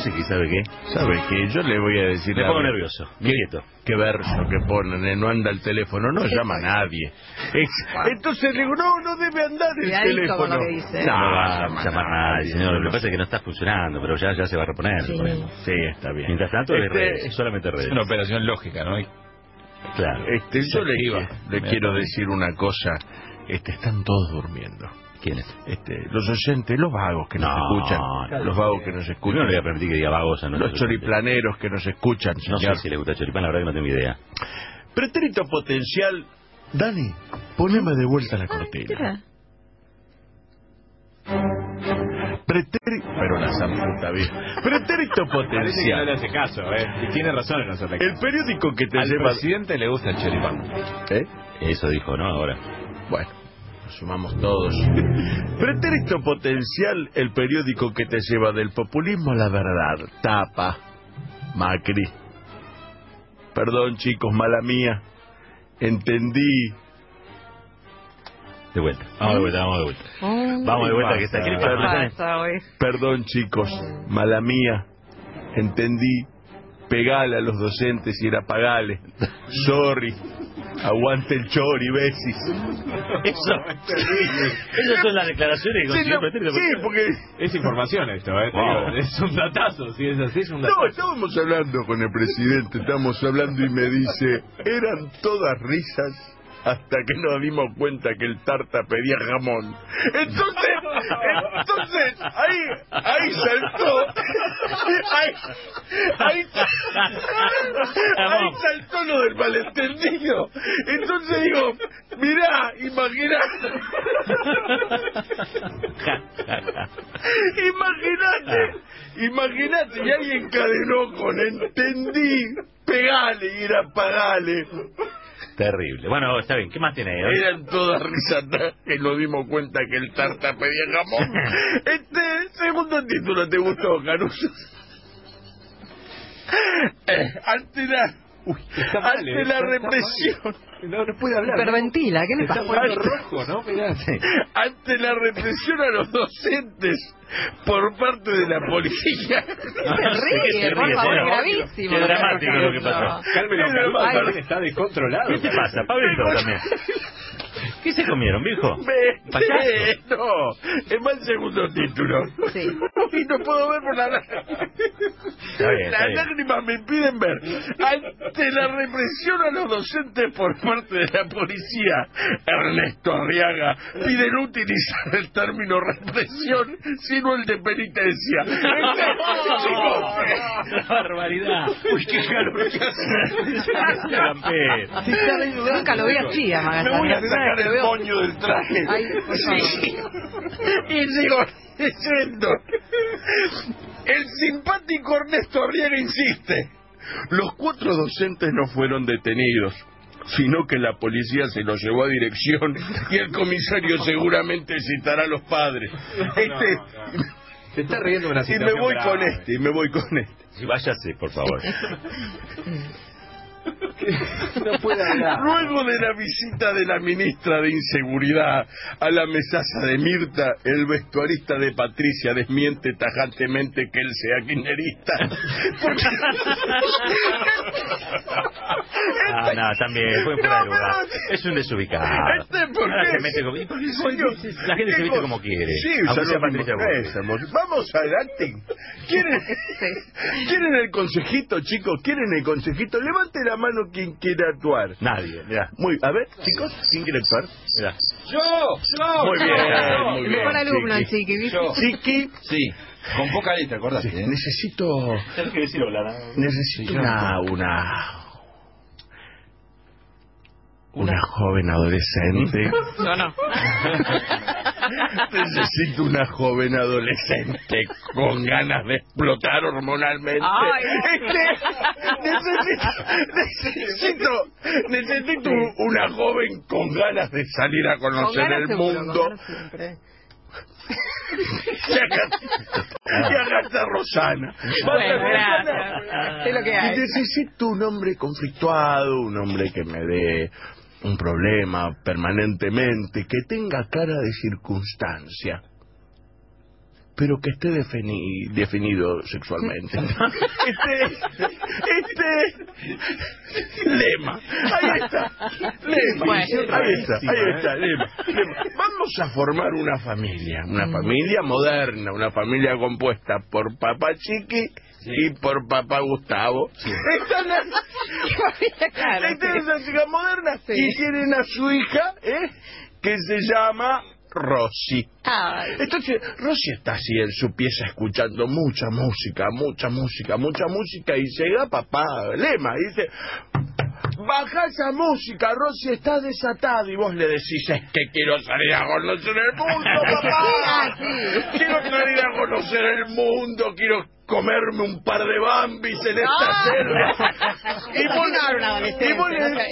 parece que sabe qué. ¿Sabe qué? Yo le voy a decir... Me pongo nervioso, quieto. ¿Qué verso que ponen? No anda el teléfono, no llama a nadie. Entonces le digo, no debe andar el teléfono. Con lo que dice. No va a llamar a nadie, señor. Lo que pasa es que no está funcionando, pero ya se va a reponer. Sí, está bien. Mientras tanto, es redes, solamente redes. Es una operación lógica, ¿no? Claro. Yo le quiero decir una cosa. Están todos durmiendo. ¿Quiénes? Los oyentes, los vagos que nos escuchan. Los vagos que nos escuchan. Yo no le voy a permitir que diga vagos a los choriplaneros que nos escuchan, señor. No sé si le gusta choripán, la verdad que no tengo idea. Pretérito potencial. Dani, poneme de vuelta la cortina. Pero la zamputa, bien. Pretérito potencial. No le hace caso, y tiene razón en hacerle caso. El periódico que te Al lleva... presidente le gusta el choripán. Eso dijo, ¿no? Ahora. Bueno, nos sumamos todos. Pretérito potencial, el periódico que te lleva del populismo a la verdad. Tapa. Macri. Perdón, chicos, mala mía. Entendí. De vuelta. Vamos de vuelta. Vamos de vuelta, que está aquí. Perdón, chicos, mala mía. Entendí. Pegale a los docentes y era pagale. Sorry. Aguante el chori, besis. Esas son las declaraciones que consiguió Pretérito. Sí, porque... Es información esto, Es un datazo, si es así, es un datazo. No, estábamos hablando con el presidente, estamos hablando y me dice, eran todas risas hasta que nos dimos cuenta que el tarta pedía jamón. Entonces, ahí saltó. Ahí saltó lo del malentendido. Entonces digo, mirá, imagínate, y ahí encadenó con entendí, pegale y era pagale. Terrible. Bueno, está bien. ¿Qué más tiene ahí? Eran todas risas que nos dimos cuenta que el tarta pedía jamón. Segundo título, ¿te gustó, Caruso? Ante la represión. No puede hablar. Hiperventila, ¿qué le pasa? Rojo, ¿no? Ante la represión a los docentes por parte de la policía. Se ríe, por favor, gravísimo. Qué dramático lo que pasó. Cálmelo, está descontrolado. ¿Qué te pasa? Pablito también. ¿Qué se comieron, viejo? No, es más el segundo título. Sí. Y no puedo ver por la Las lágrimas me impiden ver. Ante la represión a los docentes por parte de la policía, Ernesto Arriaga pide no utilizar el término represión, sino el de penitencia. ¡Qué barbaridad! Uy, qué calor que hace. Nunca lo vi así, Magallanes. Me voy a sacar el moño del traje. Ay, por sí. Y sigo leyendo. El simpático Ernesto Arriaga insiste. Los 4 docentes no fueron detenidos, sino que la policía se los llevó a dirección y el comisario seguramente citará a los padres. Se está riendo de una situación y me voy con este. Sí, váyase, por favor. No puede hablar. Luego de la visita de la ministra de Inseguridad a la mesaza de Mirta, el vestuarista de Patricia desmiente tajantemente que él sea kirchnerista. No, también fue fuera de lugar. Es un desubicado. Ahora se mete como... La gente se viste como quiere. Sí, aunque sea Patricia Bullrich. Vamos adelante. ¿Quieren el consejito, chicos? ¿Quieren el consejito? Levante la mano quien quiera actuar. Nadie, mirá. A ver, chicos, ¿quién quiere actuar? Mirá. ¡Yo! Muy bien. El mejor alumno, Chiqui, ¿viste? Chiqui. Sí. Con poca letra, acordate. Necesito Tienes que decir hola. una joven adolescente. No. Necesito una joven adolescente con ganas de explotar hormonalmente. Necesito una joven con ganas de salir a conocer el mundo. Y acá Rosana. Bueno, gracias. Es lo que hay. Necesito un hombre conflictuado, un hombre que me dé un problema permanentemente, que tenga cara de circunstancia. pero que esté definido sexualmente. Lema. Ahí está. Lema. Ahí está, Lema. Vamos a formar una familia moderna, una familia compuesta por papá Chiqui y por papá Gustavo. Sí. Esta es una chica moderna y tienen a su hija, que se llama Rosy. Entonces Rosy está así en su pieza escuchando mucha música y llega papá Lema y dice: baja esa música, Rosy está desatada. Y vos le decís: es que quiero salir a conocer el mundo, papá. Quiero salir a conocer el mundo, quiero comerme un par de bambis en esta selva. Y vos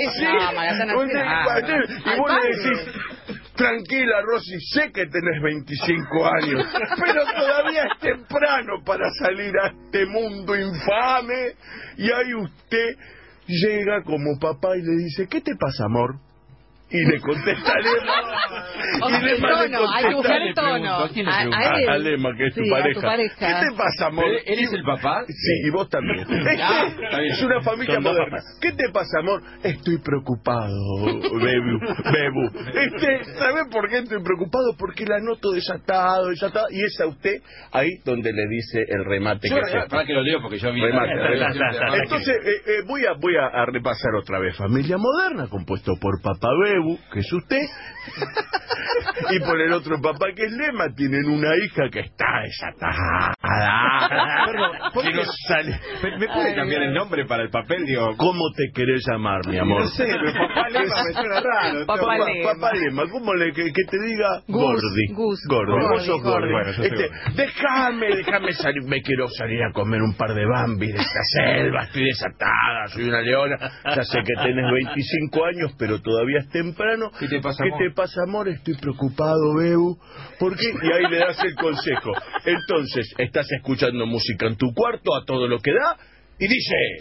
le decís: tranquila, Rosy, sé que tenés 25 años, pero todavía es temprano para salir a este mundo infame. Y ahí usted llega como papá y le dice: ¿qué te pasa, amor? Y le contesta a Lema. Y Lema le contesta, hay que buscar el tono. A Lema, que es tu pareja. ¿Qué te pasa, amor? ¿Eres el papá? Sí, y vos también. Es una familia moderna. ¿Qué te pasa, amor? Estoy preocupado, Bebu. ¿Sabés por qué estoy preocupado? Porque la noto desatada. Y es a usted ahí donde le dice el remate. Para que lo leo porque yo vi. Entonces, voy a repasar otra vez. Familia moderna, compuesto por papá Bebu, que es usted, y por el otro papá, que es Lema. Tienen una hija que está desatada. ¿Me puede cambiar el nombre para el papel? Digo, ¿cómo te querés llamar, mi amor? No sé, pero papá Lema me suena raro. Papá Lema, ¿cómo que te diga Gordi? Vos sos Gordi. Bueno, déjame salir, me quiero salir a comer un par de bambis de esta selva, estoy desatada, soy una leona. Ya sé que tenés 25 años, pero todavía es temprano. ¿Qué te pasa, amor? Estoy preocupado, Bebu. ¿Por qué? Y ahí le das el consejo. Entonces, estás escuchando música en tu cuarto a todo lo que da y dice: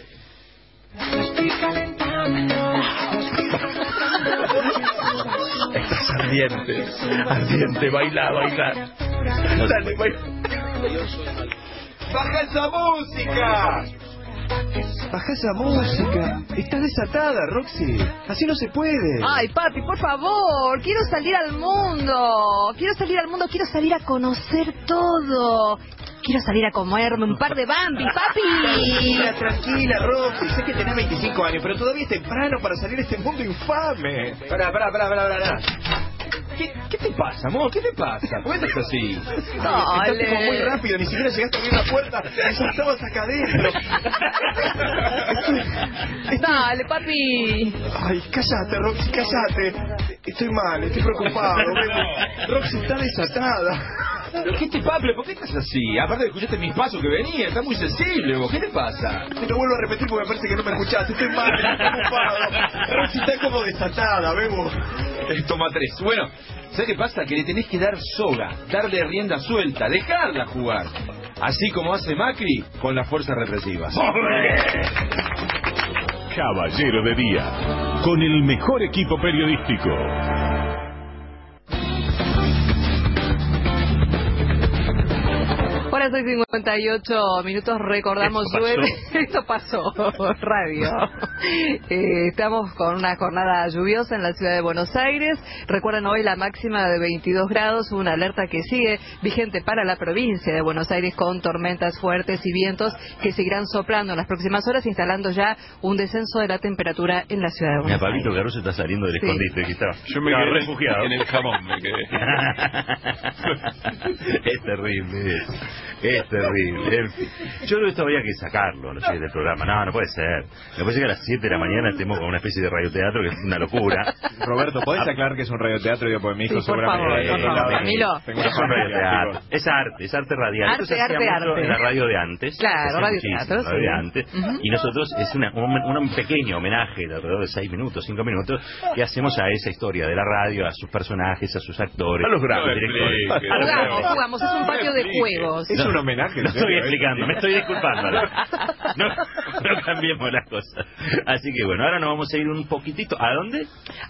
estás ardiente, baila. Dale, baila. ¡Baja esa música! Baja esa música. Estás desatada, Roxy. Así no se puede. Ay, papi, por favor. Quiero salir al mundo. Quiero salir a conocer todo. Quiero salir a comerme un par de bambis, papi. Tranquila, Roxy. Sé que tenés 25 años, pero todavía es temprano para salir a este mundo infame. Pará. ¿Qué te pasa, amor? ¿Qué te pasa? ¿Por qué estás así? Estás como muy rápido, ni siquiera llegaste a abrir la puerta y ya estabas acá adentro. Dale, papi. Ay, cállate, Roxy, cállate. Estoy mal, estoy preocupado. Roxy está desatada. ¿Pero qué te pasa? ¿Por qué estás así? Aparte escuchaste mis pasos que venía, está muy sensible vos. ¿Qué te pasa? Te lo vuelvo a repetir porque me parece que no me escuchaste. Estoy mal, estoy preocupado. Roxy está como desatada, Bebo. Toma 3. Bueno, ¿sabes qué pasa? Que le tenés que dar soga, darle rienda suelta, dejarla jugar. Así como hace Macri con las fuerzas represivas. Caballero de Día, con el mejor equipo periodístico. Ahora 6:58 recordamos llueve. Esto pasó, radio. Estamos con una jornada lluviosa en la ciudad de Buenos Aires. Recuerden, hoy la máxima de 22 grados, una alerta que sigue vigente para la provincia de Buenos Aires con tormentas fuertes y vientos que seguirán soplando en las próximas horas, instalando ya un descenso de la temperatura en la ciudad de Buenos Aires. Pablito Caruso está saliendo del escondite. Yo me quedé refugiado en el jamón. Es terrible. Es terrible. Yo creo que esto había que sacarlo, no sé, del programa. No puede ser. No puede ser que a las 7 de la mañana estemos con una especie de radioteatro, que es una locura. Roberto, ¿podés aclarar que es un radioteatro? Digo, porque mi hijo seguramente... Por favor, Camilo. Es un radioteatro. Es arte radial. Arte. En la radio de antes. Claro, radioteatro, sí. De antes. Y nosotros es un pequeño homenaje de alrededor de 6 minutos, 5 minutos, que hacemos a esa historia de la radio, a sus personajes, a sus actores, a los grandes directores. Jugamos, es un patio de juegos. Es un homenaje. No estoy explicando, me estoy disculpando. No cambiemos las cosas. Así que bueno, ahora nos vamos a ir un poquitito. ¿A dónde?